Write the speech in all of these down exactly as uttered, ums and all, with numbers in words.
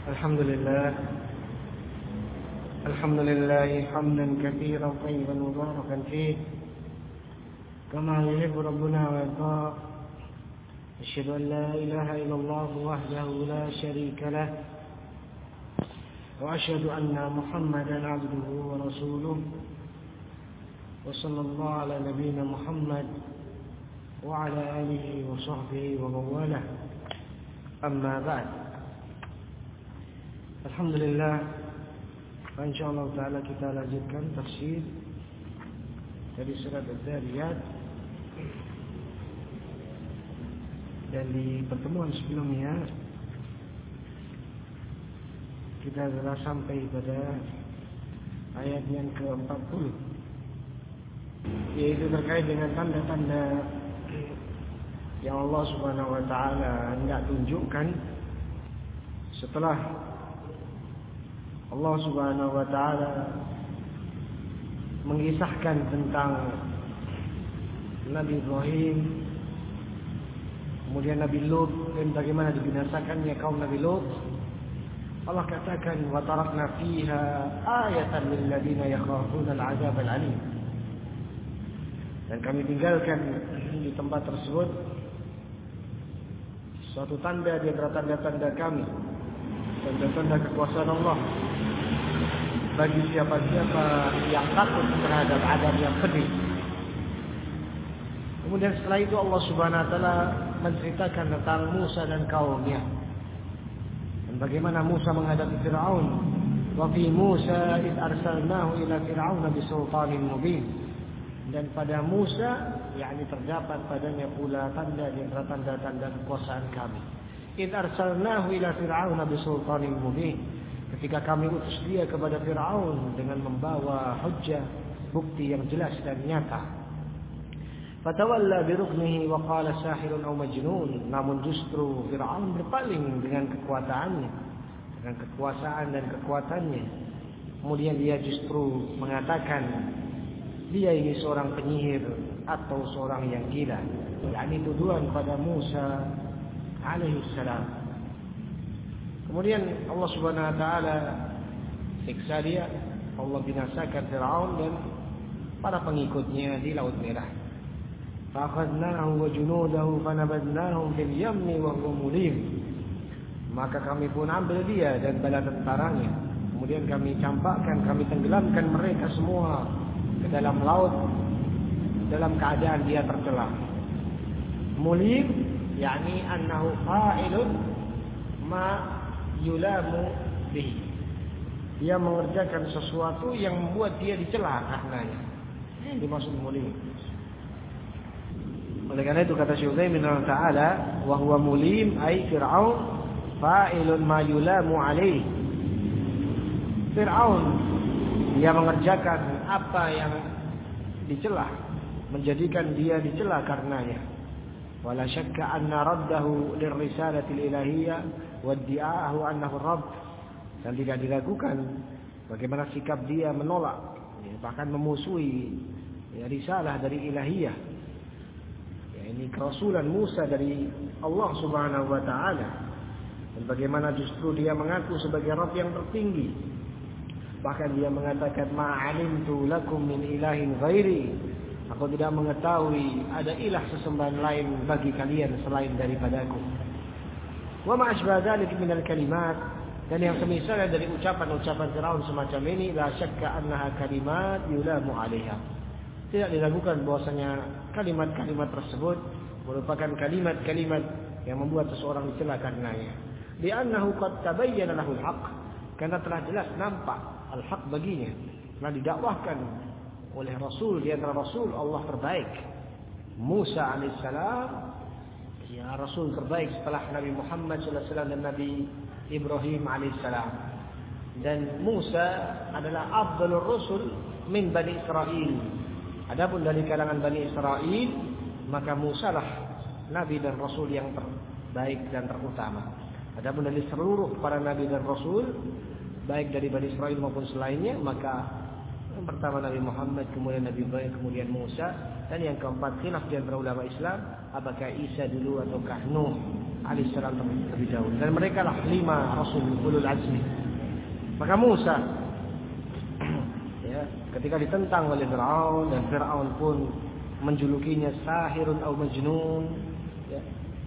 الحمد لله الحمد لله حمدا كثيرا طيبا مباركا فيه كما يحب ربنا ويرضى. أشهد أن لا إله إلا الله وحده لا شريك له وأشهد أن محمدا عبده ورسوله وصلى الله على نبينا محمد وعلى آله وصحبه ومن والاه. أما بعد. Alhamdulillah, insyaallah taala kita lanjutkan tafsir dari surat Az-Zariyat. Dan di pertemuan sebelumnya kita telah sampai pada ayat yang ke empat puluh, yaitu terkait dengan tanda-tanda yang Allah Subhanahu wa taala hendak tunjukkan setelah Allah Subhanahu wa taala mengisahkan tentang Nabi Ibrahim, kemudian Nabi Lut, dan bagaimana dibinasakannya kaum Nabi Lut. Allah katakan, wa tarakna fiha ayatan lil ladina yakhafuna al-'adzab al-'alim. Dan kami tinggalkan di tempat tersebut suatu tanda di antara tanda-tanda kami, tanda-tanda kekuasaan Allah bagi siapa-siapa yang takut terhadap azab yang pedih. Kemudian setelah itu Allah Subhanahu wa taala menceritakan tentang Musa dan kaumnya, dan bagaimana Musa menghadapi Firaun. Wa fi Musa id arsalnahu ila fir'auna bisultanin mubin. Dan pada Musa, yakni terdapat padanya pula tanda di antara tanda-tanda kekuasaan kami. Id arsalnahu ila fir'auna bisultanin mubin. Ketika kami utus dia kepada Fir'aun dengan membawa hujjah, bukti yang jelas dan nyata. Fatawalla biruknihi wa qala sahirun aw majnun. Namun justru Fir'aun berpaling dengan kekuasaannya, dengan kekuasaan dan kekuatannya. Kemudian dia justru mengatakan dia ini seorang penyihir atau seorang yang gila. yakni tuduhan pada Musa alaihi salam. Kemudian Allah Subhanahu wa taala siksa dia, Allah binasakan Firaun dan para pengikutnya di Laut Merah. Fa'akhadnahu wa junudahu fanabadnahum fil yammi wa huwa mulim. Maka kami pun ambil dia dan bala tentaranya, kemudian kami campakkan, kami tenggelamkan mereka semua ke dalam laut dalam keadaan dia tercela. Mulim yakni annahu fa'ilun ma yulamu bihi. Dia mengerjakan sesuatu yang membuat dia dicela karenanya. Ini dimaksud mulim. Oleh karena itu kata Syekh Utsaimin taala, wa huwa mulim ay Fir'aun fa'ilun ma yulamu alaihi. Fir'aun dia mengerjakan apa yang dicela, menjadikan dia dicela karenanya. Wala syakka anna raddahu lirrisalati al-ilahiyyah waddi'ahu annahu rabb. Dan tidak diragukan bagaimana sikap dia menolak, ya, bahkan memusuhi ya, risalah dari ilahiyah, ya, ini kerasulan Musa dari Allah Subhanahu wa taala. Dan bagaimana justru dia mengaku sebagai Rabb yang tertinggi. Bahkan dia mengatakan ma'alimtu lakum min ilahin ghairi. Aku tidak mengetahui ada ilah sesembahan lain bagi kalian selain daripadaku. Wa ma asbah dzalik minal kalimat. Dan yang semisalnya dari ucapan-ucapan Firaun semacam ini, la syakka annaha kalimat yulamu 'alaiha. Tidak diragukan bahwasanya kalimat-kalimat tersebut merupakan kalimat-kalimat yang membuat seseorang dicela karenanya. Li'annahu qad tabayyana lahul haqq. Karena telah jelas nampak al-haq baginya. Telah didakwahkan oleh Rasul di antara Rasul Allah terbaik, Musa alaihissalam, ya Rasul terbaik setelah Nabi Muhammad sallallahu alaihi wasallam dan Nabi Ibrahim alaihissalam. Dan Musa adalah afdalur rusul min Bani Israel. Adapun dari kalangan Bani Israel, maka Musa lah Nabi dan Rasul yang terbaik dan terutama. Adapun dari seluruh para Nabi dan Rasul, baik dari Bani Israel maupun selainnya, maka yang pertama Nabi Muhammad, kemudian Nabi Ibrahim, kemudian Musa, dan yang keempat khilaf di antara ulama Islam, apakah Isa dulu ataukah Nuh. alaihissalam terlebih dahulu. Dan mereka lah lima rasul ulul azmi. Maka Musa ya, ketika ditentang oleh Fir'aun dan Fir'aun pun menjulukinya sahirun atau majnun, ya,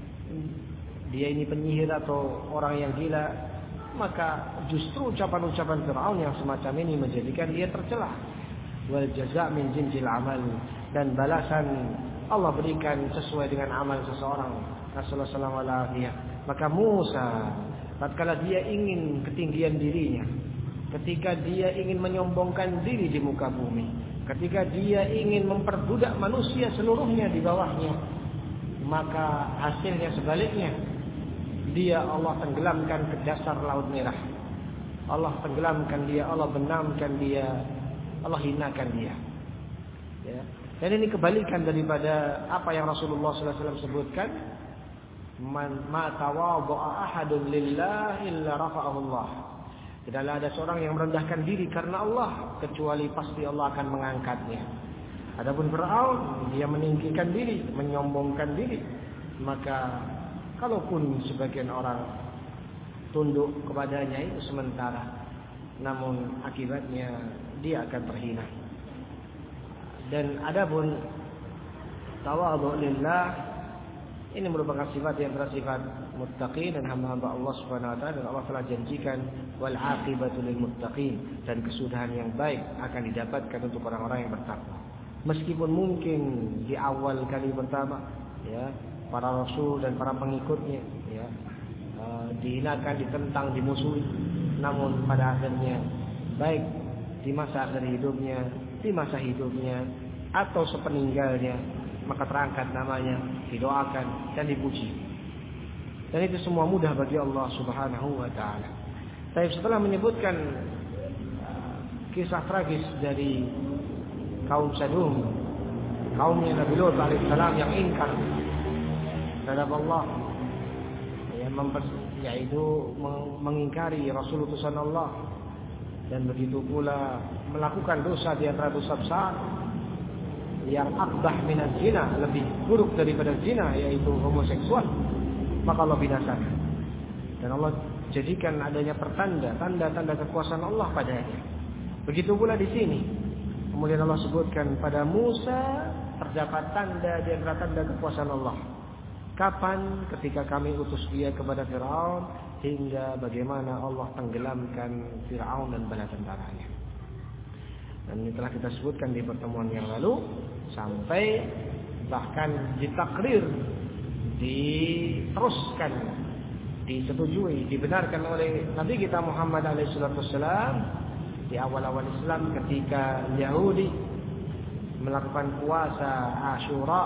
dia ini penyihir atau orang yang gila, maka justru ucapan-ucapan Fir'aun yang semacam ini menjadikan dia tercela. Wal jaza' min jinsil amal, dan balasan Allah berikan sesuai dengan amal seseorang. Rasulullah sallallahu alaihi wasallam. Maka Musa tatkala dia ingin ketinggian dirinya, ketika dia ingin menyombongkan diri di muka bumi, ketika dia ingin memperbudak manusia seluruhnya di bawahnya, maka hasilnya sebaliknya. Dia Allah tenggelamkan ke dasar laut merah. Allah tenggelamkan dia, Allah benamkan dia, Allah hinakan dia. Ya. Dan ini kebalikan daripada apa yang Rasulullah sallallahu alaihi wasallam sebutkan. Man ma tawadha'a ahadun lillah illa rafa'ahu Allah. Tidaklah ada seorang yang merendahkan diri karena Allah kecuali pasti Allah akan mengangkatnya. Adapun Fir'aun, dia meninggikan diri, menyombongkan diri. Maka kalaupun sebagian orang tunduk kepadanya itu sementara, namun akibatnya dia akan terhina. Dan adapun tawadhu lillah, ini merupakan sifat yang bersifat muttaqin dan hamba-hamba Allah Subhanahu wa taala, dan Allah telah janjikan wal aqibatu lil muttaqin, dan kesudahan yang baik akan didapatkan untuk orang-orang yang bertakwa. Meskipun mungkin di awal kali pertama ya, para rasul dan para pengikutnya ya, uh, dihinakan, ditentang, dimusuhi, namun pada akhirnya baik di masa akhir hidupnya, di masa hidupnya atau sepeninggalnya, maka terangkat namanya, didoakan dan dipuji. Dan itu semua mudah bagi Allah Subhanahu wa taala. Tapi setelah menyebutkan uh, kisah tragis dari kaum Sadum, kaumnya Nabi Lut alaihissalam yang ingkar terhadap Allah, yang yaitu mengingkari Rasul utusan Allah, dan begitu pula melakukan dosa di antara dosa besar yang akbah minaz zina, lebih buruk daripada zina, yaitu homoseksual, maka Allah binasakan. Dan Allah jadikan adanya pertanda, tanda-tanda kekuasaan Allah padanya. Begitu pula di sini. Kemudian Allah sebutkan pada Musa terdapat tanda di antara tanda kekuasaan Allah. Kapan? Ketika kami utus dia kepada Fir'aun, hingga bagaimana Allah tenggelamkan Fir'aun dan bala tentaranya. Dan ini telah kita sebutkan di pertemuan yang lalu, sampai bahkan ditakrir, diteruskan, disetujui, dibenarkan oleh Nabi kita Muhammad alaihi wasallam di awal-awal Islam, ketika Yahudi melakukan puasa Asyura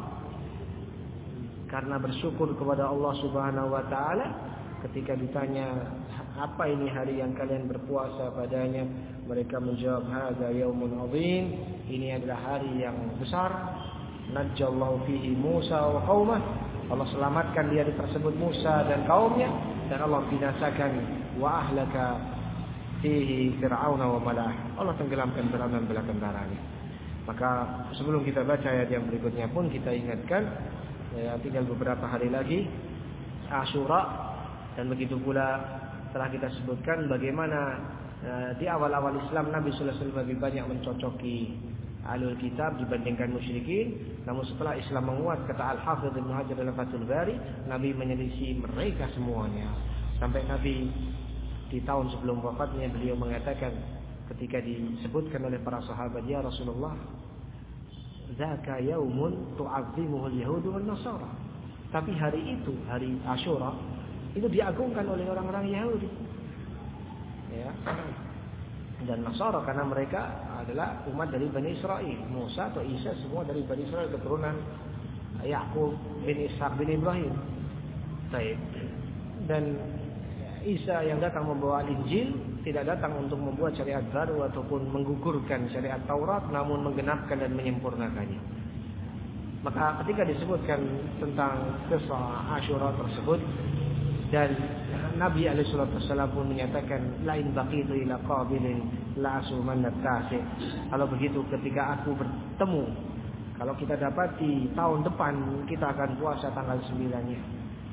karena bersyukur kepada Allah Subhanahu wa taala. Ketika ditanya, apa ini hari yang kalian berpuasa padanya, mereka menjawab, hadza yaumun azim, ini adalah hari yang besar. Najjallahu fihi Musa wa qaumah, Allah selamatkan di hari tersebut Musa dan kaumnya, dan Allah binasakan wa ahlaka fihi Fir'aun wa malah, Allah tenggelamkan Fir'aun dan bala tentaranya. Maka sebelum kita baca ayat yang berikutnya pun kita ingatkan, ya, tinggal beberapa hari lagi Asyura. Dan begitu pula telah kita sebutkan bagaimana uh, di awal-awal Islam Nabi sallallahu alaihi wasallam lebih banyak mencocoki ahlul kitab dibandingkan musyrikin. Namun setelah Islam menguat, kata Al-Hafidz Ibnu Hajar dalam Fathul Bari, Nabi menyelisih mereka semuanya. Sampai Nabi di tahun sebelum wafatnya beliau mengatakan ketika disebutkan oleh para sahabat, ya Rasulullah, zaka yaumun tu'azzimuhul yahudu wan nasara. Tapi hari itu, hari Asyura, itu diagungkan oleh orang-orang Yahudi, ya, dan Nasara, karena mereka adalah umat dari Bani Israel. Musa atau Isa semua dari Bani Israel, keturunan Yakub bin Ishak bin Ibrahim. Baik. Dan Isa yang datang membawa Injil tidak datang untuk membuat syariat baru ataupun menggugurkan syariat Taurat, namun menggenapkan dan menyempurnakannya. Maka ketika disebutkan tentang kisah Asyura tersebut, dan Nabi alaihi wasallam pun menyatakan, lain baqitu ila qabilin la asuman tasi. Kalau begitu ketika aku bertemu, kalau kita dapati tahun depan, kita akan puasa tanggal sembilan-nya. Dan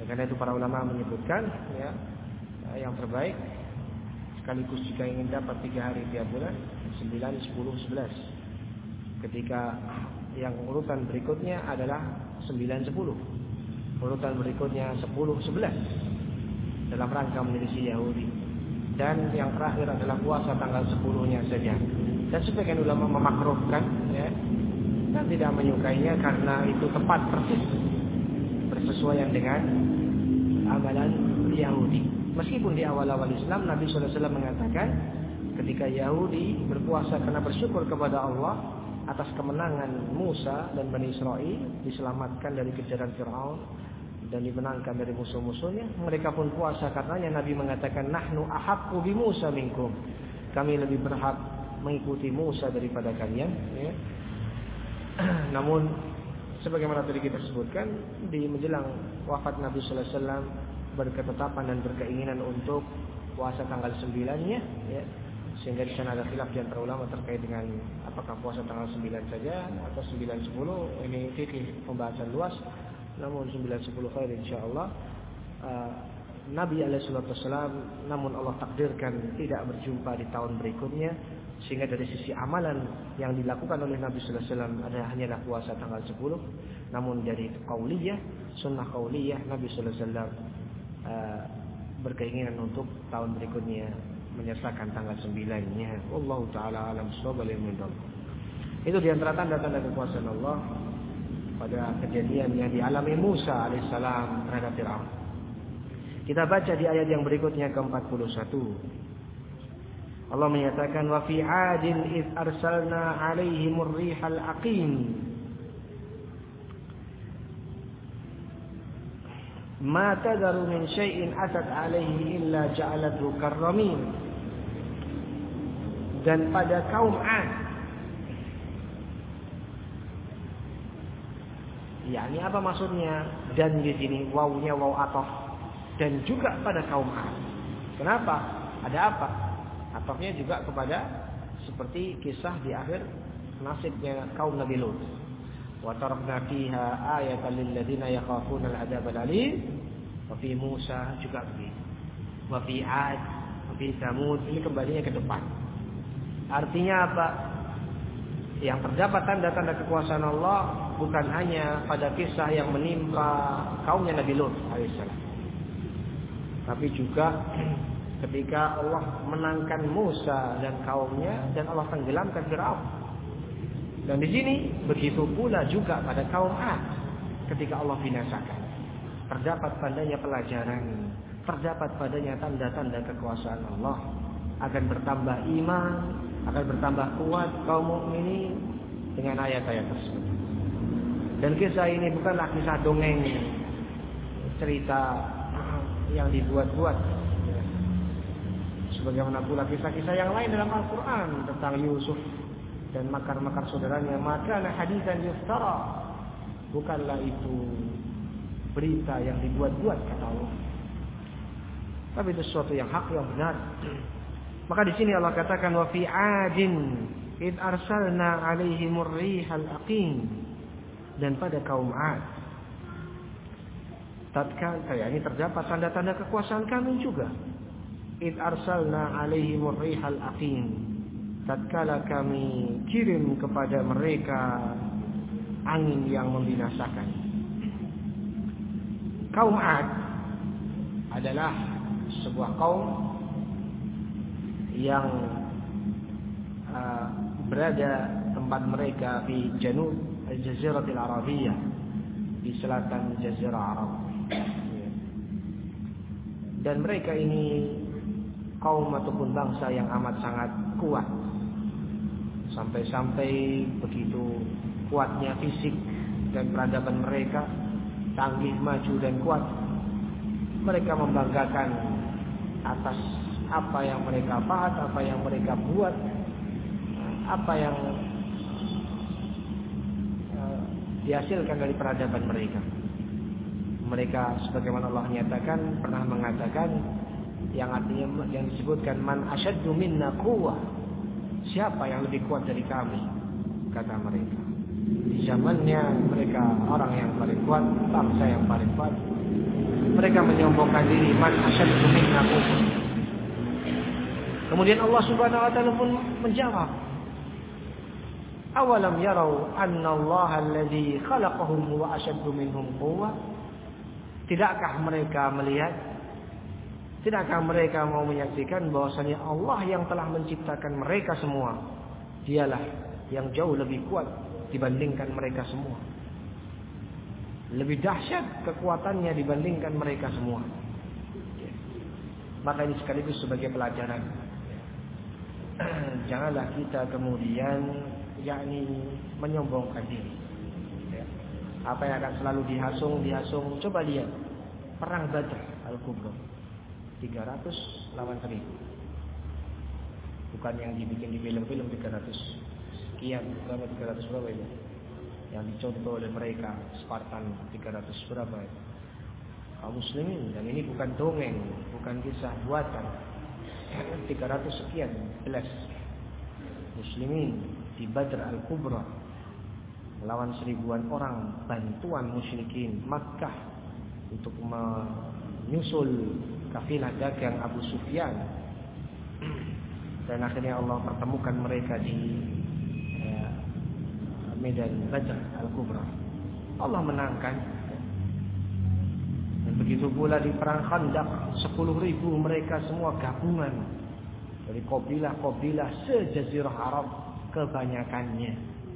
Karena itu para ulama menyebutkan ya, yang terbaik sekaligus jika ingin dapat tiga hari tiap bulan, sembilan, sepuluh, sebelas. Ketika yang urutan berikutnya adalah sembilan, sepuluh. Urutan berikutnya sepuluh, sebelas. Dalam rangka menyelisih Yahudi. Dan yang terakhir adalah puasa tanggal sepuluh-nya saja. Dan sebagian ulama memakruhkan ya, dan tidak menyukainya karena itu tepat persis bersesuaian dengan amalan Yahudi. Meskipun di awal-awal Islam Nabi shallallahu alaihi wasallam mengatakan ketika Yahudi berpuasa karena bersyukur kepada Allah atas kemenangan Musa dan Bani Israel, diselamatkan dari kejaran Fir'aun dan dimenangkan dari musuh-musuhnya, mereka pun puasa karenanya. Nabi mengatakan nahnu ahaqqu bi Musa minkum, kami lebih berhak mengikuti Musa daripada kalian ya. Namun sebagaimana tadi kita sebutkan, di menjelang wafat Nabi sallallahu alaihi wasallam berketetapan dan berkeinginan untuk puasa tanggal sembilan-nya ya. Sehingga di sana ada khilaf di antara ulama terkait dengan apakah puasa tanggal sembilan saja atau sembilan, sepuluh. Ini fikih pembahasan luas. Namun sembilan, sepuluh khair insyaallah. Uh, Nabi alaihi wasallam namun Allah takdirkan tidak berjumpa di tahun berikutnya, sehingga dari sisi amalan yang dilakukan oleh Nabi sallallahu alaihi wasallam ada hanyalah puasa tanggal sepuluh. Namun dari qauliyah, sunnah qauliyah, Nabi sallallahu alaihi wasallam uh, berkeinginan untuk tahun berikutnya menyertakan tanggal sembilan-nya. Wallahu taala alam shawab. Itu di antara tanda-tanda kekuasaan Allah pada kejadian yang dialami Musa alaihissalam terhadap Fir'aun. Kita baca di ayat yang berikutnya ke empat puluh satu. Allah menyatakan wa fi 'adin id arsalna 'alaihimur rihal aqim ma tadharu min syai'in atat 'alaihi illa ja'alathu karramin. Dan pada kaum 'Ad, yakni apa maksudnya dan di sini wawunya waw ataf, dan juga pada kaum 'Ad. Kenapa? Ada apa? Atafnya juga kepada seperti kisah di akhir nasibnya kaum Nabi Lut. Wa tarakna fiha ayatan lil ladzina yakhafuna al-'adzab al-alim. Wa fi Musa juga begitu. Wa fi 'Ad, wa fi Tsamud, ini kembalinya ke depan. Artinya apa? Yang terdapat tanda-tanda kekuasaan Allah bukan hanya pada kisah yang menimpa kaumnya Nabi Lut alaihissalam, tapi juga ketika Allah menangkan Musa dan kaumnya dan Allah tenggelamkan Fir'aun. Dan di sini begitu pula juga pada kaum 'Ad ketika Allah binasakan. Terdapat padanya pelajaran, terdapat padanya tanda-tanda kekuasaan Allah, akan bertambah iman, akan bertambah kuat kaum mukminin dengan ayat-ayat tersebut. Dan kisah ini bukanlah kisah dongeng, cerita yang dibuat-buat. Sebagaimana pula kisah-kisah yang lain dalam Al-Quran tentang Yusuf dan makar-makar saudaranya, maka haditsan yuftara, bukanlah itu berita yang dibuat-buat kata Allah, tapi itu sesuatu yang hak, yang benar. Maka di sini Allah katakan wa fi 'adin id arsalna 'alaihimur rihal aqim, dan pada kaum 'Ad tatkala ya ini terdapat tanda-tanda kekuasaan kami juga. Id arsalna 'alaihimur rihal aqim, tatkala kami kirim kepada mereka angin yang membinasakan. Kaum 'Ad adalah sebuah kaum yang uh, berada tempat mereka di janub Al-Jaziratil Arabiyah, di selatan Jazirah Arab. Dan mereka ini kaum ataupun bangsa yang amat sangat kuat, sampai-sampai begitu kuatnya fisik dan peradaban mereka, canggih, maju dan kuat. Mereka membanggakan atas apa yang mereka pahat, apa yang mereka buat, apa yang uh, dihasilkan dari peradaban mereka. Mereka sebagaimana Allah nyatakan pernah mengatakan yang artinya yang disebutkan man asyaddu minna quwwah, siapa yang lebih kuat dari kami, kata mereka. Di zamannya mereka orang yang paling kuat, bangsa yang paling kuat, Mereka menyombongkan diri, man asyaddu minna quwwah. Kemudian Allah Subhanahu wa taala pun menjawab, awalam yarau anna Allah alladhi khalaqahum wa asyaddu minhum quwwah. Tidakkah mereka melihat, tidakkah mereka mau menyaksikan bahwasanya Allah yang telah menciptakan mereka semua, dialah yang jauh lebih kuat dibandingkan mereka semua. Lebih dahsyat kekuatannya dibandingkan mereka semua. Maka ini sekaligus sebagai pelajaran. Janganlah kita kemudian yakni menyombongkan diri. Ya. Apa yang akan selalu dihasung, dihasung. Coba lihat perang Badr Al-Kubra, tiga ratus lawan seribu. Bukan yang dibikin di film-film tiga ratus sekian, berapa tiga ratus berapa itu? Yang dicontoh oleh mereka Spartan tiga ratus berapa itu? Kaum muslimin, dan ini bukan dongeng, bukan kisah buatan. tiga ratus sekian belas muslimin di Badr Al-Kubra melawan seribuan orang, bantuan musyrikin Makkah untuk menyusul kafilah dagang Abu Sufyan. Dan akhirnya Allah pertemukan mereka di ya, medan Badr Al-Kubra. Allah menangkan. Dan begitu pula di perang Khandaq, sepuluh ribu mereka semua gabungan dari kabilah-kabilah se-Jazirah Arab, kebanyakannya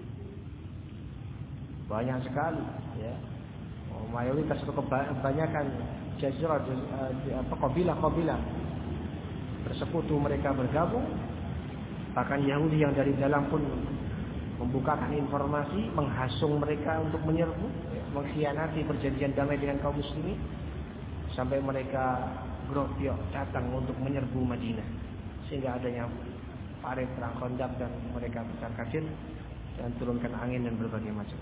banyak sekali, ya. Oh, mayoritas atau kebanyakan Jazirah apa kabilah-kabilah bersekutu, mereka bergabung. Bahkan Yahudi yang dari dalam pun membukakan informasi, menghasung mereka untuk menyerbu, mengkhianati perjanjian damai dengan kaum muslimin, sampai mereka grogyok datang untuk menyerbu Madinah, sehingga adanya parit perang Khandaq dan mereka besar kafir dan turunkan angin dan berbagai macam.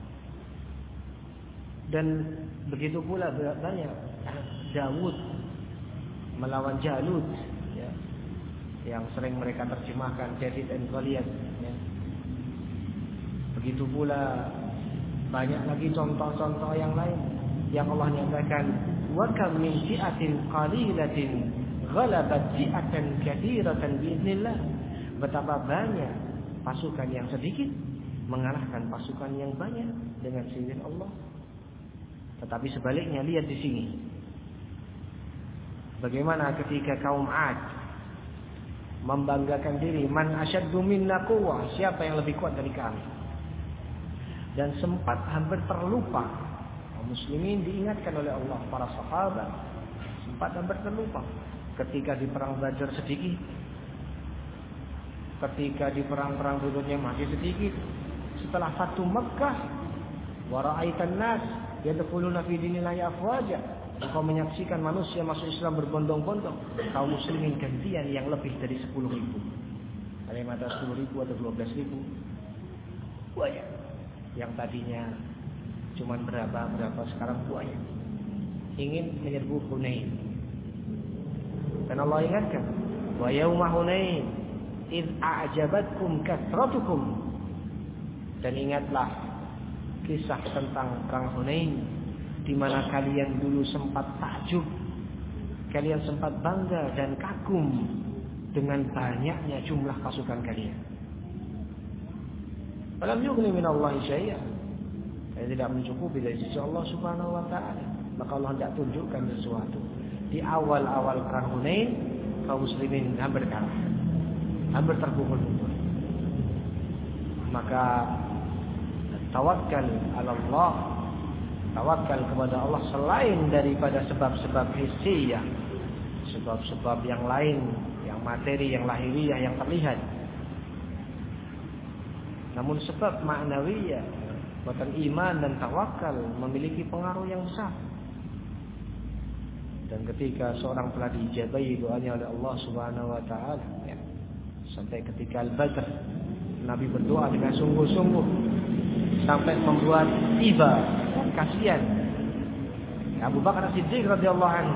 Dan begitu pula banyak Daud melawan Jalut, ya, yang sering mereka terjemahkan David and Goliath, ya. Begitu pula banyak lagi contoh-contoh yang lain yang Allah nyatakan, wa kam min fi'atin qalilatin ghalabat fi'atan katsiratan biidznillah. Betapa banyak pasukan yang sedikit mengalahkan pasukan yang banyak dengan seizin Allah. Tetapi sebaliknya, lihat di sini bagaimana ketika kaum 'Ad membanggakan diri, man asyaddu minna quwwah, siapa yang lebih kuat dari kami. Dan sempat hampir terlupa, kaum muslimin diingatkan oleh Allah, para sahabat sempat hampir terlupa ketika di perang Badar sedikit, ketika di perang-perang berikutnya masih sedikit. Setelah Fathu Makkah, wa ra'aitan nas yadkhuluna fi dinillahi afwaja, engkau menyaksikan manusia masuk Islam berbondong-bondong, kaum muslimin gantian yang lebih dari sepuluh ribu. Ada yang ada sepuluh ribu atau dua belas ribu. Banyak. Yang tadinya cuma berapa-berapa, sekarang banyak. Ingin menyerbu Hunain. Dan Allah ingatkan, wa yauma Hunain id a'jabatkum kathratukum. Dan ingatlah kisah tentang perang Hunain, di mana kalian dulu sempat takjub, kalian sempat bangga dan kagum dengan banyaknya jumlah pasukan kalian. Falam yughni minallahi syai'an. Saya tidak mencukupi dari sisi Allah Subhanahu wa taala. Maka Allah tidak tunjukkan sesuatu. Di awal-awal perang Hunain, kaum muslimin hampir kalah, hampir terpukul-pukul. Maka tawakkal ala Allah, tawakal kepada Allah selain daripada sebab-sebab hissiyah, sebab-sebab yang lain, yang materi, yang lahiriah, yang terlihat. Namun sebab maknawiyah, bahkan iman dan tawakal memiliki pengaruh yang besar. Dan ketika seorang telah diijabahi doanya oleh Allah Subhanahu wa taala, ya, sampai ketika Al-Badr, Nabi berdoa dengan sungguh-sungguh sampai membuat iba, kasihan Abu Bakar As-Siddiq radhiyallahu anhu.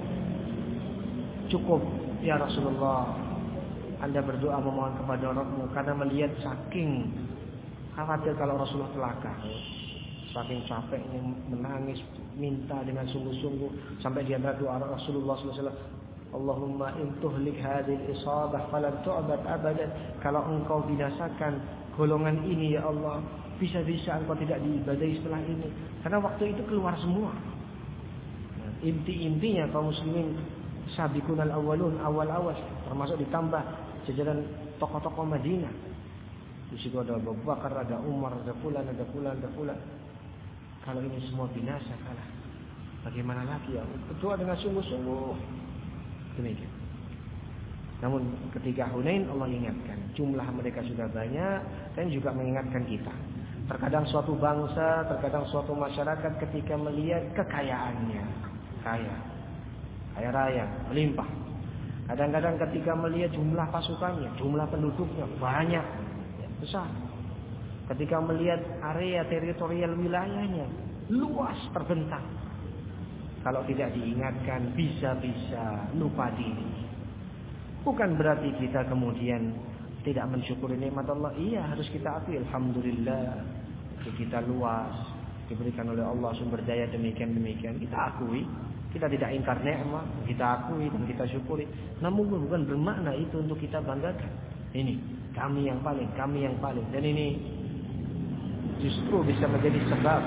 Cukup ya Rasulullah, Anda berdoa memohon kepada Rabb-Mu, karena melihat saking khawatir kalau Rasulullah celaka, saking capeknya menangis minta dengan sungguh-sungguh sampai di antara doa Rasulullah sallallahu alaihi wasallam, Allahumma in tuhlik hadhil isabah falan tu'bad abadan. Kalau engkau binasakan golongan ini ya Allah, bisa-bisa engkau tidak diibadahi setelah ini. Karena waktu itu keluar semua. Nah, inti-intinya kaum muslimin sabiqunal awwalun, awal-awal, termasuk ditambah jajaran tokoh-tokoh Madinah. Di situ ada Abu Bakar, ada Umar, ada fulan, ada fulan, ada fulan. Kalau ini semua binasa kalah, bagaimana lagi ya? Berdoa dengan sungguh-sungguh. Demikian. Namun ketika Hunain Allah ingatkan, jumlah mereka sudah banyak dan juga mengingatkan kita. Terkadang suatu bangsa, terkadang suatu masyarakat ketika melihat kekayaannya, kaya, kaya raya, melimpah. Kadang-kadang ketika melihat jumlah pasukannya, jumlah penduduknya banyak, besar. Ketika melihat area teritorial wilayahnya luas, terbentang. Kalau tidak diingatkan, bisa-bisa lupa diri. Bukan berarti kita kemudian tidak mensyukuri nikmat Allah. Iya, harus kita akui. Alhamdulillah, kita luas, diberikan oleh Allah sumber daya demikian-demikian. Kita akui. Kita tidak ingkar nikmat, kita akui dan kita syukuri. Namun bukan bermakna itu untuk kita banggakan. Ini kami yang paling, kami yang paling. Dan ini justru bisa menjadi sebab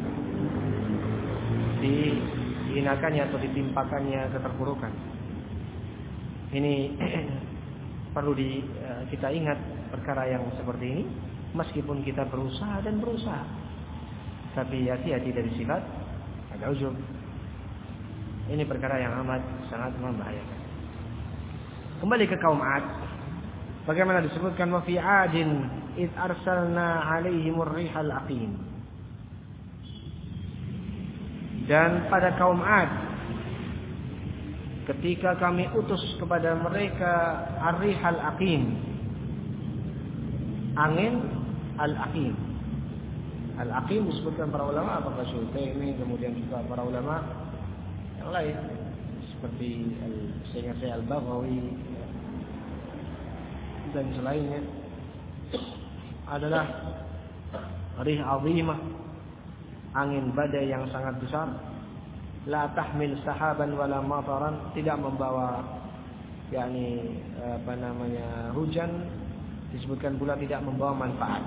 dihinakannya atau ditimpakannya keterpurukan. Ini perlu di, kita ingat perkara yang seperti ini. Meskipun kita berusaha dan berusaha, tapi hati-hati dari sifat agak ujub. Ini perkara yang amat sangat membahayakan. Kembali ke kaum Ad. Bagaimana disebutkan wa fi 'adin id arsalna 'alaihimur rihal aqim. Dan pada kaum Ad, ketika kami utus kepada mereka ar-rihal aqim, angin al-aqim. Al-aqim disebutkan para ulama, apakah Syuutsaimin, kemudian juga para ulama yang lain seperti seingat saya Al-Baghawi dan selainnya, adalah rih azimah, angin badai yang sangat besar, la tahmil sahaban wala mataran, tidak membawa yakni apa namanya hujan, disebutkan pula tidak membawa manfaat.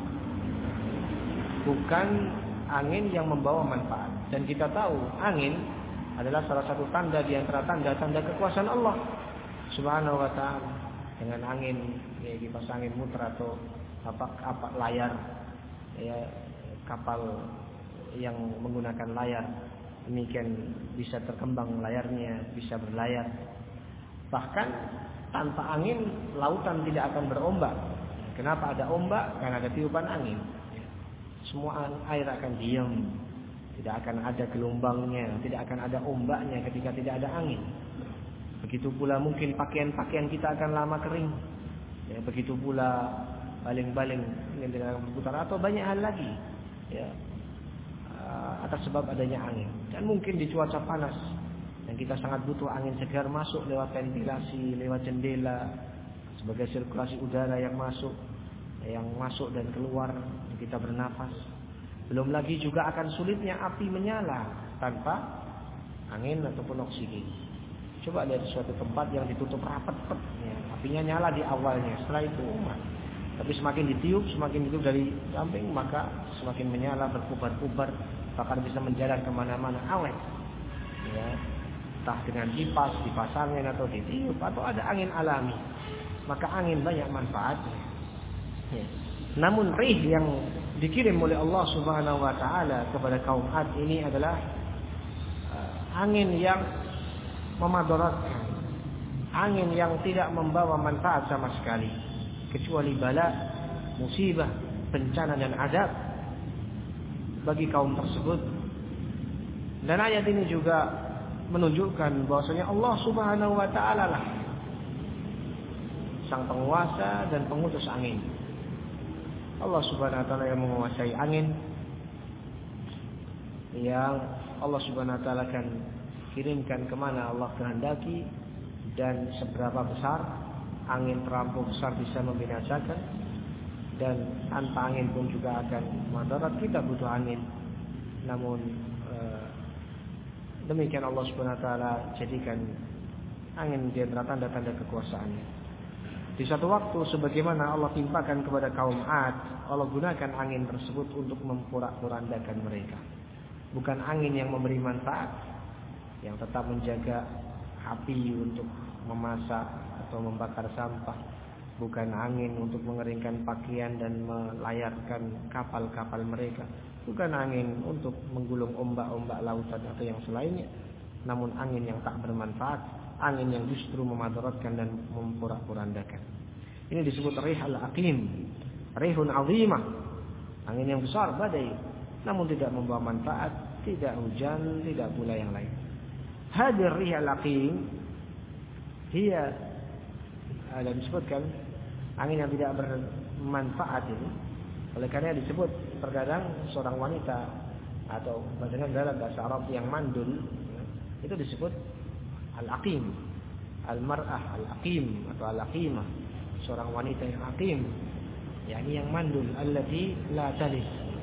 Bukan angin yang membawa manfaat. Dan kita tahu angin adalah salah satu tanda di antara tanda-tanda kekuasaan Allah Subhanahu wa taala. Dengan angin, ya, kipas angin muter atau apa apa layar, ya, kapal yang menggunakan layar, demikian bisa terkembang layarnya, bisa berlayar. Bahkan tanpa angin lautan tidak akan berombak. Kenapa ada ombak? Karena ada tiupan angin. Semua air akan diam. Tidak akan ada gelombangnya, tidak akan ada ombaknya ketika tidak ada angin. Begitu pula mungkin pakaian-pakaian kita akan lama kering. Ya, begitu pula baling-baling yang tidak akan berputar atau banyak hal lagi. Ya, atas sebab adanya angin. Dan mungkin di cuaca panas yang kita sangat butuh angin segar masuk lewat ventilasi, lewat jendela sebagai sirkulasi udara yang masuk, yang masuk dan keluar kita bernafas. Belum lagi juga akan sulitnya api menyala tanpa angin ataupun oksigen. Coba lihat suatu tempat yang ditutup rapat-rapat, ya, apinya nyala di awalnya, setelah itu umat. Tapi semakin ditiup, semakin ditiup dari samping, maka semakin menyala, berkubar-kubar, bahkan bisa menjalar kemana-mana, awet. Ya, entah dengan kipas, dipasangin atau ditiup, atau ada angin alami. Maka angin banyak manfaatnya. Ya. Namun rih yang dikirim oleh Allah Subhanahu wa taala kepada kaum Ad ini adalah uh, angin yang memadaratkan, angin yang tidak membawa manfaat sama sekali, kecuali bala, musibah, bencana dan azab bagi kaum tersebut. Dan ayat ini juga menunjukkan bahwasanya Allah Subhanahu wa taala lah sang penguasa dan pengutus angin. Allah Subhanahu wa taala yang menguasai angin, yang Allah Subhanahu wa taala akan kirimkan kemana Allah kehendaki, dan seberapa besar angin terlampau besar bisa membinasakan, dan tanpa angin pun juga akan mudarat. Kita butuh angin, namun e, Demikian Allah Subhanahu wa taala jadikan angin di antara tanda-tanda kekuasaannya. Di satu waktu sebagaimana Allah timpakan kepada kaum Ad, Allah gunakan angin tersebut untuk memporak-porandakan mereka. Bukan angin yang memberi manfaat, yang tetap menjaga api untuk memasak atau membakar sampah. Bukan angin untuk mengeringkan pakaian dan melayarkan kapal-kapal mereka. Bukan angin untuk menggulung ombak-ombak lautan atau yang selainnya. Namun angin yang tak bermanfaat, angin yang justru memadaratkan dan memporak-porandakan. Ini disebut rih al-aqim, rihun azimah, angin yang besar, badai, namun tidak membawa manfaat, tidak hujan, tidak pula yang lain. Hadir rih al-aqim, dia ada disebutkan angin yang tidak bermanfaat ini. Oleh karena disebut terkadang seorang wanita atau dengan dalam bahasa Arab yang mandul, itu disebut al-aqim, al-mar'ah al-aqim atau al-aqimah, seorang wanita yang aqim, yakni yang mandul, allati la talid.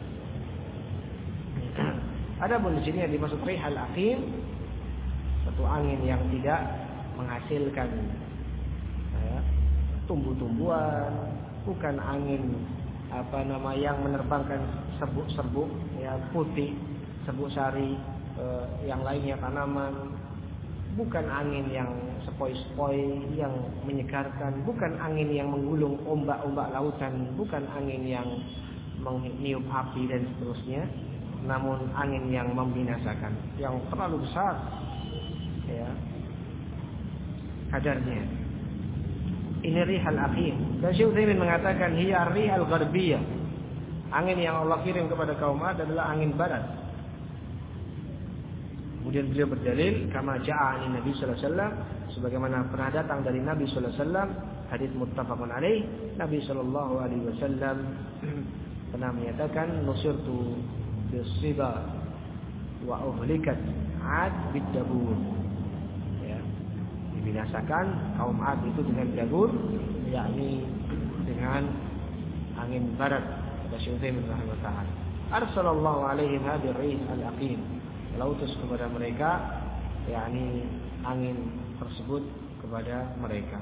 Adapun di sini yang dimaksud rih al-aqim, satu angin yang tidak menghasilkan ya, tumbuh-tumbuhan, bukan angin apa nama yang menerbangkan serbuk-serbuk ya putih, serbuk sari, eh, yang lainnya tanaman. Bukan angin yang sepoi-sepoi yang menyegarkan, bukan angin yang menggulung ombak-ombak lautan, bukan angin yang meniup api dan seterusnya, namun angin yang membinasakan, yang terlalu besar ya kadarnya. Ini rihal aqim. Dan Syekh Utsaimin mengatakan hiya rihal gharbiyah. Angin yang Allah kirim kepada kaum Ad adalah angin barat. Kemudian beliau berdalil kama ja'a an Nabi sallallahu alaihi wasallam, sebagaimana pernah datang dari Nabi sallallahu alaihi wasallam, hadis muttafaqun alaih. Nabi sallallahu alaihi wasallam pernah menyatakan nusirtu bis-siba wa uhlikat 'ad bid-dabur. Ya. Dibinasakan kaum Ad itu dengan dabur, yakni dengan angin barat. Kata Syekh Utsaimin rahimahullah. Arsalallahu alaihim hadhihi ar-rih al-aqim. Allah utus kepada mereka, yakni angin tersebut kepada mereka.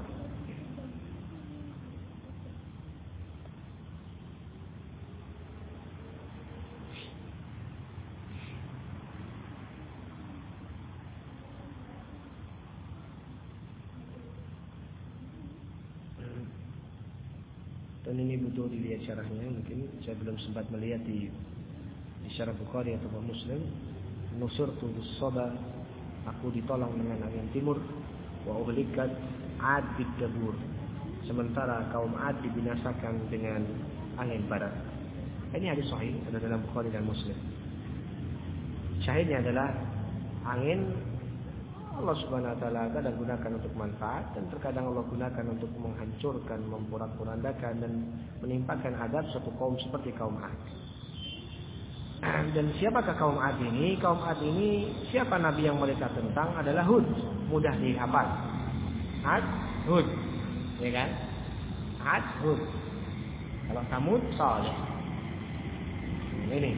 Dan ini butuh dilihat syarahnya, mungkin saya belum sempat melihat di, di syarah Bukhari atau Muslim. Nusurtu bis-saba, aku ditolong dengan angin timur, wa uhlikat 'ad bid-dabur, sementara kaum Ad dibinasakan dengan angin barat. Ini hadis sahih, ada dalam Bukhari dan Muslim. Syahidnya adalah angin Allah Subhanahu wa taala kadang gunakan untuk manfaat dan terkadang Allah gunakan untuk menghancurkan, memporak-porandakan dan menimpakan adab suatu kaum seperti kaum Ad. Dan siapakah kaum Ad ini? Kaum Ad ini siapa nabi yang mereka tentang adalah Hud. Mudah dihafal. Ad, Hud, ya kan? Ad, Hud. Kalau Samud, Saleh. Ini.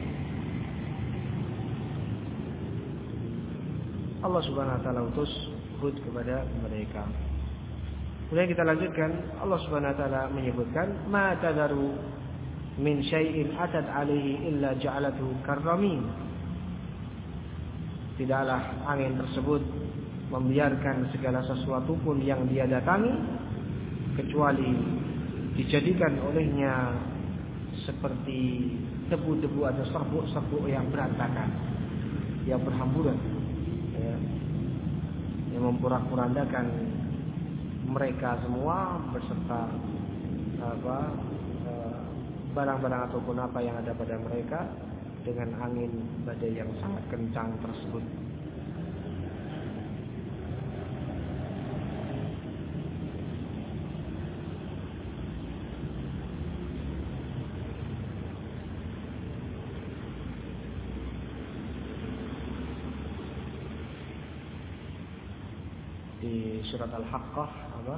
Allah Subhanahu wa taala utus Hud kepada mereka. Kemudian kita lanjutkan, Allah Subhanahu wa taala menyebutkan ma tadaru min syai'in atat alaihi illa ja'alathu karramin. Tidaklah angin tersebut membiarkan segala sesuatu pun yang dia datangi kecuali dijadikan olehnya seperti debu-debu atau serbuk-serbuk yang berantakan, yang berhamburan, ya, yang memporak-porandakan mereka semua beserta apa barang-barang ataupun apa yang ada pada mereka dengan angin badai yang sangat kencang tersebut. Di surat Al-Haqqah apa?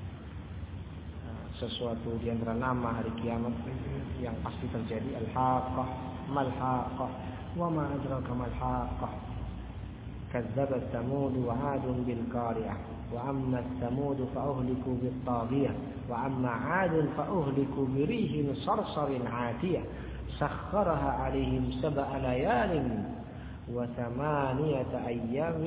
Sesuatu di antara nama hari kiamat yang pasti terjadi. Al-Haqqah, mal Haqqah, wa ma adraka mal Haqqah. كذبت ثمود وعاد بالقارعة وأما الثمود فأهلكوا بالطاغية وأما عاد فأهلكوا بريح صرصر عاتية سخرها عليهم سبع ليال وثمانية أيام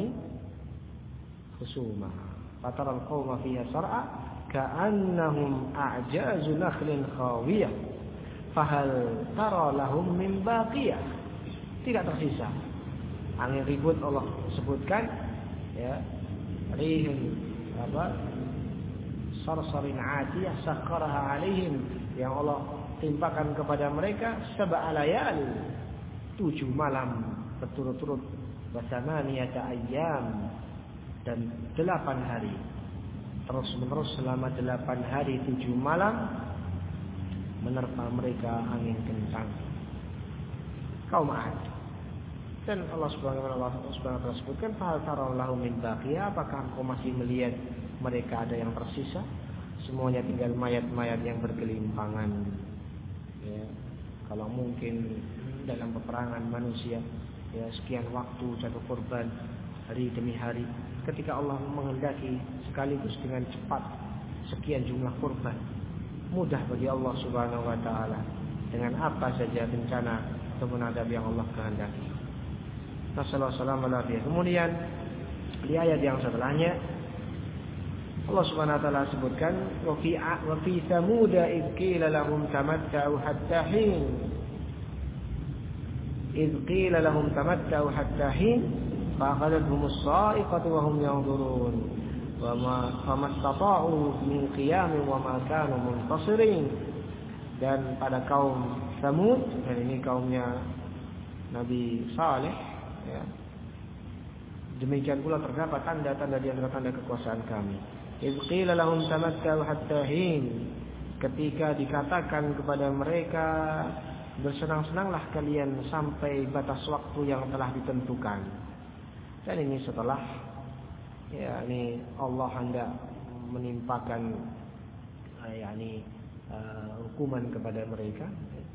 حسوما فترى القوم فيها صرعى كأنهم أعجاز نخل خاوية فهل ترى لهم من باقية. Tidak tersisa. Angin ribut Allah sebutkan, ya, rihin apa sarsarin atiyah sakharaha alaihim, yang Allah timpakan kepada mereka sab'a layal, tujuh malam berturut-turut, wa thamaniyata ayyam, dan delapan hari terus menerus selama delapan hari tujuh malam menerpa mereka angin kencang kaum Ad. Dan Allah Subhanahu wa taala sebutkan fahal tara lahum min baqiyah, apakah engkau masih melihat mereka ada yang tersisa? Semuanya tinggal mayat-mayat yang bergelimpangan. Ya, kalau mungkin dalam peperangan manusia, ya, sekian waktu jatuh korban hari demi hari. Ketika Allah menghendaki sekaligus dengan cepat sekian jumlah korban, mudah bagi Allah Subhanahu wa taala dengan apa saja bencana ataupun adab yang Allah kehendaki. Nasallallahu alaihi. Kemudian di ayat yang setelahnya Allah Subhanahu wa taala sebutkan wa fi wa fi thamud id qila lahum tamatta'u hatta hin id qila lahum tamatta'u hatta hin فأخذتهم الصاعقة وهم ينظرون وما فما استطاعوا من قيام وما كانوا منتصرين. Dan pada kaum Tsamud, dan ini kaumnya Nabi Saleh, ya, demikian pula terdapat tanda-tanda di antara tanda kekuasaan kami. Idz qila lahum tamatta'u hatta hin, ketika dikatakan kepada mereka bersenang-senanglah kalian sampai batas waktu yang telah ditentukan. Dan ini setelah, ya, ini Allah hendak menimpakan, ya, ini uh, hukuman kepada mereka,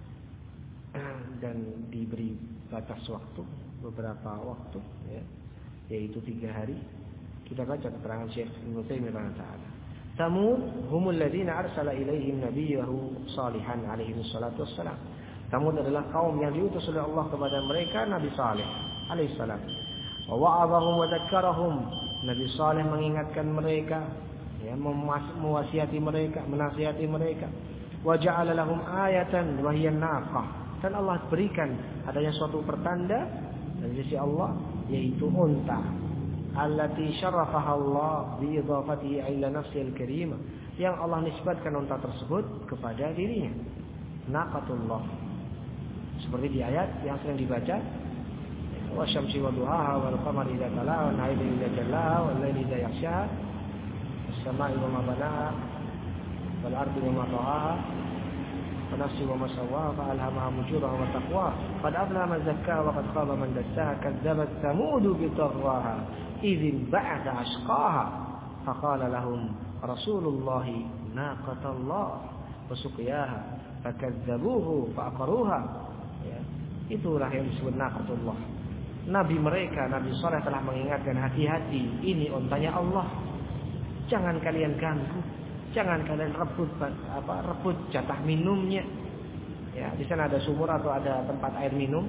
dan diberi batas waktu, beberapa waktu, ya, yaitu tiga hari. Kita baca keterangan Syekh Ibnu Taimiyah rahimahullah. Tsamud humul ladzina arsala ilaihim nabiyyahu Shalihan alaihi wassalatu wassalam. Tsamud adalah kaum yang diutus oleh Allah kepada mereka Nabi Saleh alaihi salam. Wa wa'adhahum wa dzakkarahum. Nabi Saleh mengingatkan mereka, ya, mewasiati mereka, menasihati mereka. Wa ja'ala lahum ayatan wa hiya naqah. Dan Allah berikan adanya suatu pertanda dari sisi Allah, yaitu unta. Allati syarafaha Allah bi idafatihi ila nafsil karimah, yang Allah nisbatkan unta tersebut kepada dirinya. Naqatullah. Seperti di ayat yang sering dibaca, wasyamsi waduhaha wal qamari idza talaha wan nahari idza jallaha wal laili idza yaghshaha was samai wa ma banaha wal ardi wa ma tahaha wa nafsi wa ma sawwaha fa alhamaha fujuraha wa taqwaha qad aflaha man zakkaha wa qad khaba man dassaha kadzabat thamud bi taghwaha idh ba'atha ashqaha faqala lahum rasulullah naqatallah wa suqiyaha fakadzabuhu fa aqaruha. Ya, itulah yang disebut naqatullah. Nabi mereka, Nabi Saleh telah mengingatkan, hati-hati, ini ontanya Allah. Jangan kalian ganggu, jangan kalian rebut apa rebut jatah minumnya. Ya, di sana ada sumur atau ada tempat air minum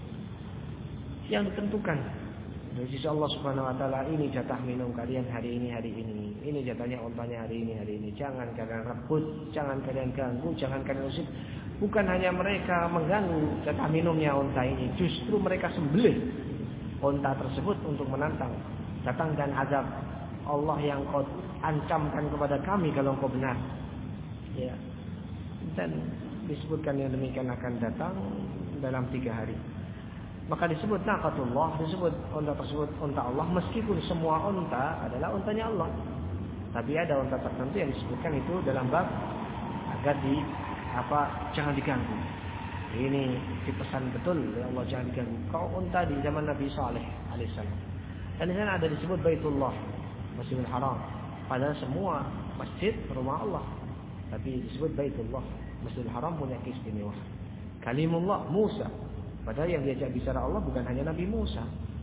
yang ditentukan dari sisi Allah Subhanahu wa taala. Ini jatah minum kalian hari ini hari ini. Ini jatahnya ontanya hari ini hari ini. Jangan kalian rebut, jangan kalian ganggu, jangan kalian usik. Bukan hanya mereka mengganggu jatah minumnya onta ini, justru mereka sembelih onta tersebut untuk menantang datang dan azab Allah yang kau ancamkan kepada kami kalau engkau benar. Ya. Dan disebutkan yang demikian akan datang dalam tiga hari. Maka disebut naqatullah, disebut onta tersebut onta Allah, meskipun semua onta adalah ontanya Allah. Tapi ada onta tertentu yang disebutkan itu dalam bab agar di apa jangan diganggu. Ini dipesan betul ya Allah, jangan diganggu. Kau unta di zaman Nabi Saleh alaihissalam. Dan di sana ada disebut Baitullah, Masjidil Haram. Padahal semua masjid rumah Allah, tapi disebut Baitullah, Masjidil Haram punya keistimewaan. Kalimullah Musa. Padahal yang diajak bicara Allah bukan hanya Nabi Musa,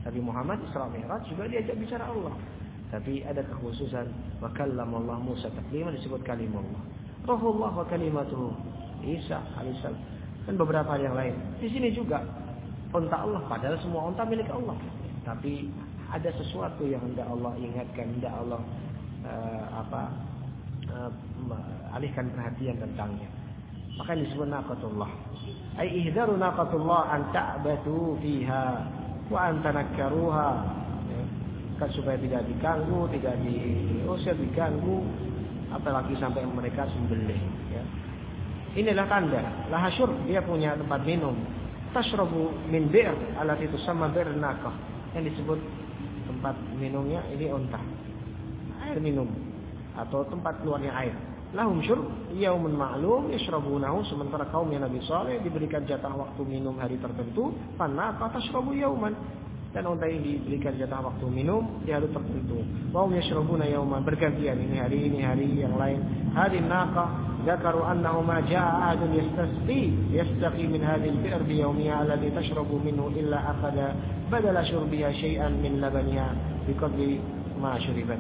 Nabi Muhammad Isra Mi'raj juga diajak bicara Allah. Tapi ada kekhususan wa kallamallahu Musa taklima, disebut kalimullah. Ruhullah wa kalimatuhu Isa alaihissalam. Dan beberapa yang lain. Di sini juga unta Allah, padahal semua unta milik Allah. Tapi ada sesuatu yang hendak Allah ingatkan, hendak Allah uh, apa uh, alihkan perhatian tentangnya. Maka disebut naqatullah. Ai ihdaru naqatullah an ta'batu fiha wa an tanakkaruha. Ya. Kan supaya tidak diganggu, tidak diusir, diganggu, apalagi sampai mereka sembelih. Ya. Inilah tanda. Laha syurb, dia punya tempat minum. Tashrabu min bir, allati tusamma bir naqah. Yang disebut tempat minumnya ini unta. Air minum atau tempat keluarnya air. Lahum syurb yaumun ma'lum yashrabunahu, sementara kaumnya Nabi Saleh diberikan jatah waktu minum hari tertentu, fanaqa tashrabu yauman, dan unta ini diberikan jatah waktu minum di hari tertentu. Wa hum yashrabuna yauman, bergantian, ini hari ini hari yang lain. Hadin naqa ذكروا أنه ما جاء أحد يستسقي يستقي من هذه البئر بيومها الذي تشرب منه إلا أخذ بدل شربها شيئا من لبنها بقدر ما شربت.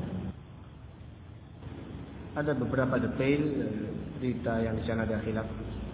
Ada beberapa detail berita yang di sana ada khilaf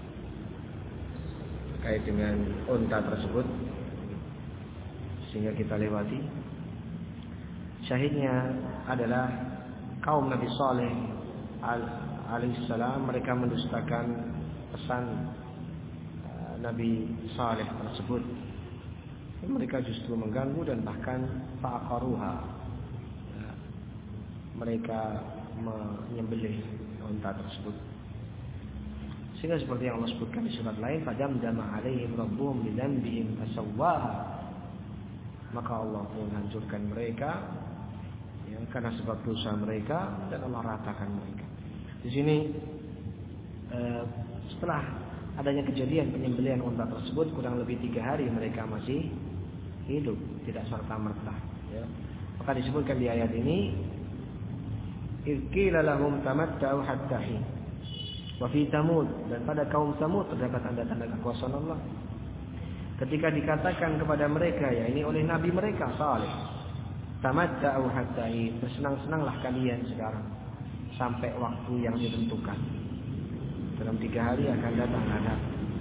terkait dengan unta tersebut, sehingga kita lewati. Syahidnya adalah kaum Nabi Saleh alaihissalam, mereka mendustakan pesan uh, Nabi Saleh tersebut. Mereka justru mengganggu dan bahkan fa'aqaruha, ya, mereka menyembelih unta tersebut. Sehingga seperti yang Allah sebutkan di surat lain, fadamdama alaihim rabbuhum bidzanbihim fasawwaha, maka Allah pun hancurkan mereka, ya, karena sebab dosa mereka, dan Allah ratakan mereka. Di sini eh, setelah adanya kejadian penyembelihan unta tersebut, kurang lebih tiga hari mereka masih hidup, tidak serta merta. Ya. Maka disebutkan di ayat ini, "Qila lahum tamatta'u hatta hin." Wa fi Thamud, dan pada kaum Thamud terdapat tanda-tanda kekuasaan Allah. Ketika dikatakan kepada mereka, ya ini oleh nabi mereka Saleh, "Tamatta'u hatta hin," bersenang-senanglah kalian sekarang sampai waktu yang ditentukan. Dalam tiga hari akan datang azab.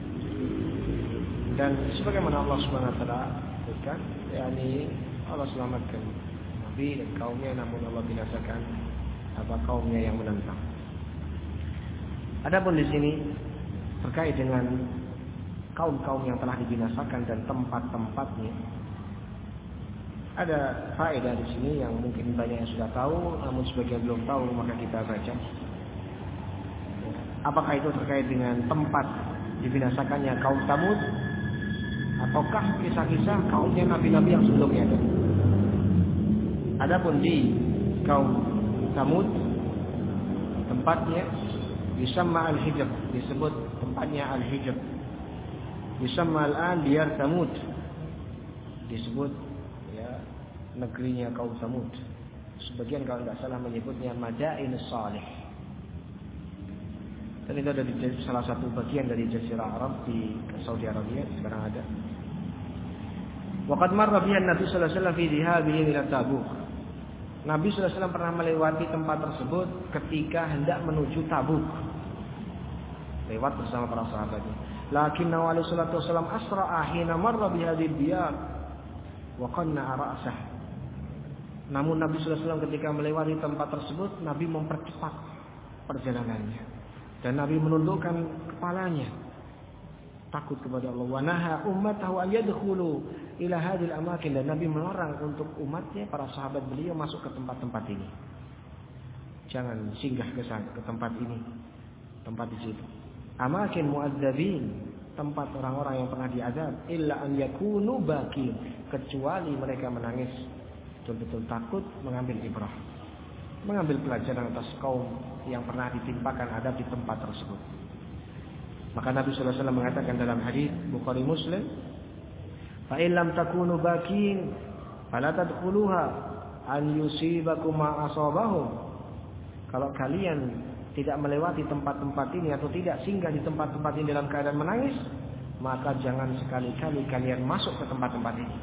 Dan sebagaimana Allah Subhanahu wa taala sebutkan, yakni Allah selamatkan Nabi dan kaumnya, namun Allah binasakan apa kaumnya yang menentang. Adapun di sini terkait dengan kaum-kaum yang telah dibinasakan dan tempat-tempatnya, ada faedah di sini yang mungkin banyak yang sudah tahu, namun sebagian belum tahu, maka kita baca. Apakah itu terkait dengan tempat dibinasakannya kaum Tsamud, ataukah kisah-kisah kaumnya nabi-nabi yang sebelumnya ada? Adapun di kaum Tsamud, tempatnya disamma al-Hijr, disebut tempatnya al-Hijr. Disamma al-an diyar Tsamud, disebut negerinya kaum Tsamud. Sebagian kalau tidak salah menyebutnya Madain Salih. Dan itu ada di salah satu bagian dari Jazirah Arab di Saudi Arabia, sekarang ada. Waqad marra biha Nabi sallallahu alaihi wasallam fi dhahabihi ila Tabuk. Nabi sallallahu alaihi wasallam pernah melewati tempat tersebut ketika hendak menuju Tabuk. Lewat bersama para sahabatnya. Lakinnahu alaihi salatu wasallam asra'a hina marra bi hadhihi diyar wa qanna'a ra'sah. Namun Nabi sallallahu alaihi wasallam ketika melewati tempat tersebut, Nabi mempercepat perjalanannya. Dan Nabi menundukkan kepalanya, takut kepada Allah. Wa naha ummatahu an yadkhulu ila hadhil amakin, dan Nabi melarang untuk umatnya, para sahabat beliau, masuk ke tempat-tempat ini. Jangan singgah ke sana, ke tempat ini, tempat di situ. Amakin mu'adzabin, tempat orang-orang yang pernah diazab. Illa an yakunu baqin, kecuali mereka menangis, betul-betul takut, mengambil ibrah, mengambil pelajaran atas kaum yang pernah ditimpakan adab di tempat tersebut. Maka Nabi sallallahu alaihi wasallam mengatakan dalam hadis Bukhari Muslim, "Fa in lam takunu baqin fala tadkhuluha an yusibakum ma asabahum." Kalau kalian tidak melewati tempat-tempat ini atau tidak singgah di tempat-tempat ini dalam keadaan menangis, maka jangan sekali-kali kalian masuk ke tempat-tempat ini.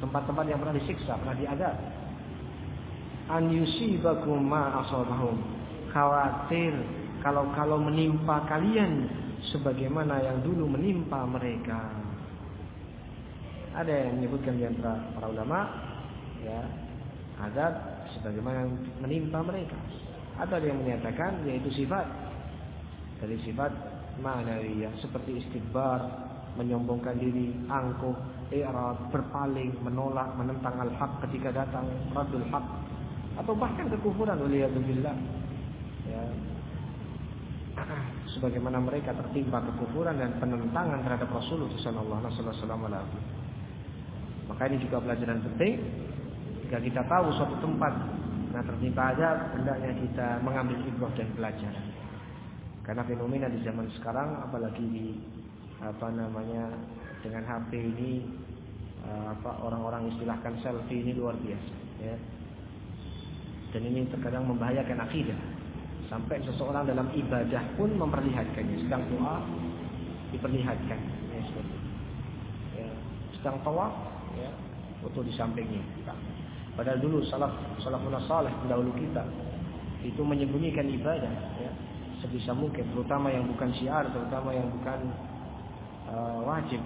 tempat-tempat yang pernah disiksa, pernah diazab. An yusibakum ma asabahum, khawatir kalau-kalau menimpa kalian sebagaimana yang dulu menimpa mereka. Ada yang menyebutkan di antara para ulama, ya, azab sebagaimana yang menimpa mereka. Ada yang menyatakan yaitu sifat dari sifat ma'nawiyah seperti istikbar, menyombongkan diri, angkuh, i'rad, berpaling, menolak, menentang al-haq ketika datang, raddul haq, atau bahkan kekufuran waliyadzubillah. Ya. Sebagaimana mereka tertimpa kekufuran dan penentangan terhadap Rasulullah sallallahu alaihi wasallam. Maka ini juga pelajaran penting. Jika kita tahu suatu tempat nah tertimpa azab, hendaknya kita mengambil ibrah dan pelajaran. Karena fenomena di zaman sekarang, apalagi di apa namanya dengan H P ini, apa orang-orang istilahkan selfie ini luar biasa, ya. Dan ini terkadang membahayakan akidah. Sampai seseorang dalam ibadah pun memperlihatkannya, sedang doa diperlihatkan, ya, seperti itu. Ya, sedang tawaf, ya, foto di sampingnya. Padahal dulu salaf salafun saleh pendahulu kita itu menyembunyikan ibadah, ya, sebisa mungkin, terutama yang bukan syiar, terutama yang bukan uh, wajib.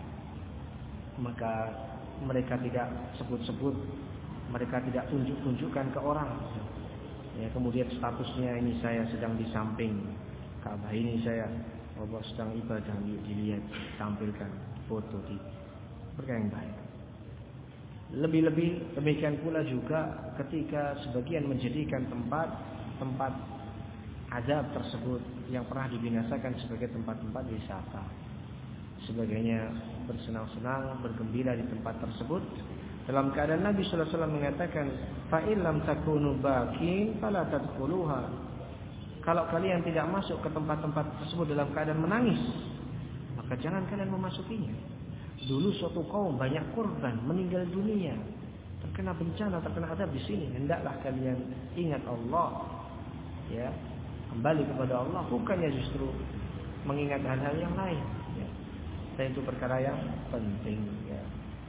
Maka mereka tidak sebut-sebut, mereka tidak tunjuk-tunjukkan ke orang. Ya, kemudian statusnya ini saya sedang di samping Ka'bah, ini saya Allah sedang ibadah, dilihat, tampilkan foto di perkara yang baik. Lebih-lebih demikian pula juga ketika sebagian menjadikan tempat tempat azab tersebut yang pernah dibinasakan sebagai tempat-tempat wisata. Sebagainya bersenang-senang, bergembira di tempat tersebut. Dalam keadaan Nabi sallallahu alaihi wasallam mengatakan, "Fa in lam takunu bakin fala tadkhuluha." Kalau kalian tidak masuk ke tempat-tempat tersebut dalam keadaan menangis, maka jangan kalian memasukinya. Dulu suatu kaum banyak korban, meninggal dunia, terkena bencana, terkena azab di sini. Hendaklah kalian ingat Allah, ya, kembali kepada Allah, bukannya justru mengingat hal-hal yang lain. Ya. Dan itu perkara yang penting. Ya.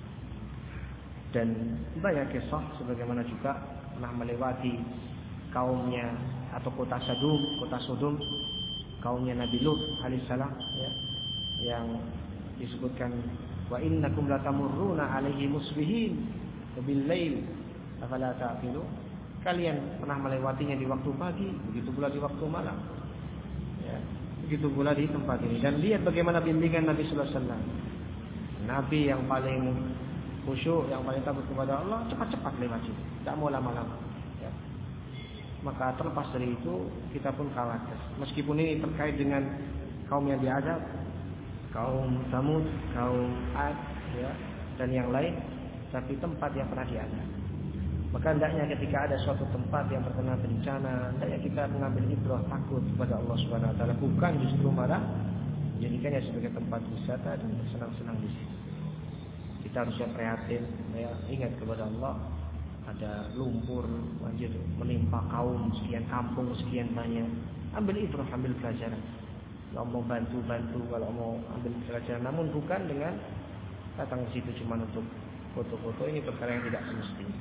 Dan banyak kisah sebagaimana juga pernah melewati kaumnya atau kota Sodom, kota Sodom, kaumnya Nabi Lut alaihissalam, ya, yang disebutkan wa innakum latamurruna alaihi musbihin bil lail afala ta'qilu. Kalian pernah melewatinya di waktu pagi, begitu pula di waktu malam. Ya, begitu pula di tempat ini. Dan lihat bagaimana bimbingan Nabi sallallahu alaihi wasallam. Nabi yang paling khusyuk, yang paling takut kepada Allah, cepat-cepat lewat situ, tidak mau lama-lama. Ya. Maka terlepas dari itu, kita pun khawatir. Meskipun ini terkait dengan kaum yang diazab, kaum Samud, kaum Ad, ya, dan yang lain, tapi tempat yang pernah diazab. Maka hendaknya ketika ada suatu tempat yang terkena bencana, hendaknya kita mengambil ibrah, takut kepada Allah Subhanahu Wa Taala, bukan justru malah menjadikannya sebagai tempat wisata dan bersenang-senang di situ. Kita harusnya prihatin, ya, ingat kepada Allah. Ada lumpur, banjir menimpa kaum sekian kampung, sekian banyak. Ambil ibrah, ambil pelajaran. Kalau mau bantu-bantu, kalau mau ambil pelajaran, namun bukan dengan datang ke situ cuma untuk foto-foto. Ini perkara yang tidak semestinya.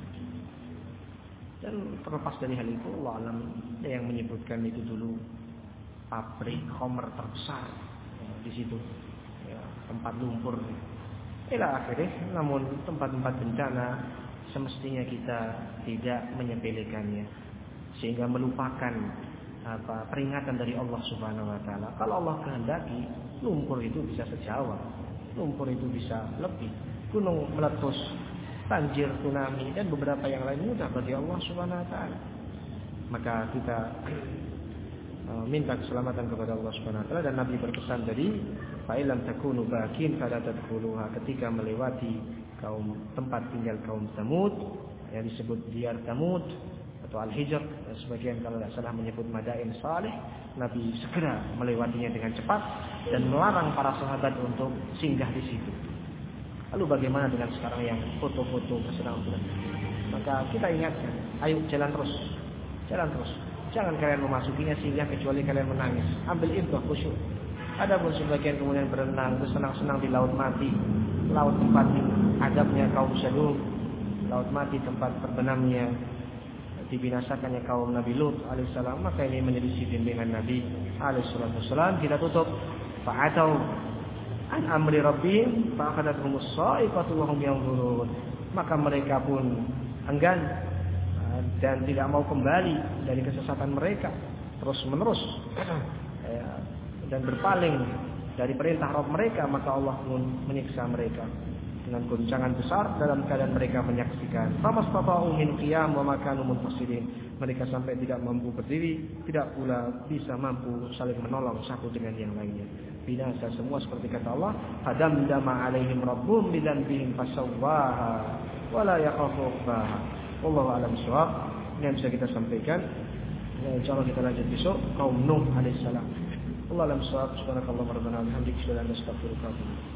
Dan terlepas dari hal itu, Allah alam, ada yang menyebutkan itu dulu pabrik khamr terbesar, ya, di situ, ya, tempat lumpur. Ila akhirnya, namun tempat-tempat bencana semestinya kita tidak menyepelekannya sehingga melupakan apa peringatan dari Allah Subhanahu Wa Taala. Kalau Allah kehendaki, lumpur itu bisa sejawa, lumpur itu bisa lebih, gunung meletus, banjir, tsunami, dan beberapa yang lain mudah bagi Allah Subhanahu Wa Taala. Maka kita uh, minta keselamatan kepada Allah Subhanahu Wa Taala. Dan Nabi berpesan tadi, fa'ilam takunu bakin fala tadkhuluha, ketika melewati kaum tempat tinggal kaum Samud yang disebut Diyar Samud atau Al-Hijr, sebagian kalau tidak salah menyebut Madain Salih, Nabi segera melewatinya dengan cepat dan melarang para sahabat untuk singgah di situ. Lalu bagaimana dengan sekarang yang foto-foto kesenangan? Maka kita ingatkan, ayo jalan terus, jalan terus. Jangan kalian memasukinya sehingga kecuali kalian menangis. Ambil ibrah, khusyuk. Adapun sebagian kemudian berenang, bersenang-senang di laut mati, laut tempat adabnya kaum Sadum, laut mati tempat terbenamnya dibinasakannya kaum Nabi Lut alaihissalam. Maka ini menjadi bimbingan Nabi alaihissalam. Kita tutup. Fa'atau an amri rabbihim fa'akhadhathumus sha'iqatu wa hum yanzurun. Maka mereka pun enggan dan tidak mau kembali dari kesesatan mereka terus menerus dan berpaling dari perintah Rabb mereka. Maka Allah pun menyiksa mereka dengan goncangan besar dalam keadaan mereka menyaksikan. Famastata'u min qiyam wa ma kanu muntasidin. Mereka sampai tidak mampu berdiri, tidak pula bisa mampu saling menolong satu dengan yang lainnya. Binasa semua seperti kata Allah, fadamdama alaihim rabbuhum bidzanbihim fasawwaha wa la yakhafu uqbaha. Wallahu a'lam bishawab. Ini yang bisa kita sampaikan. Insyaallah kita lanjut besok kaum Nuh alaihissalam. Wallahu a'lam bishawab. Subhanakallahumma rabbana wa bihamdika asyhadu an la ilaha illa anta astaghfiruka wa atubu ilaik.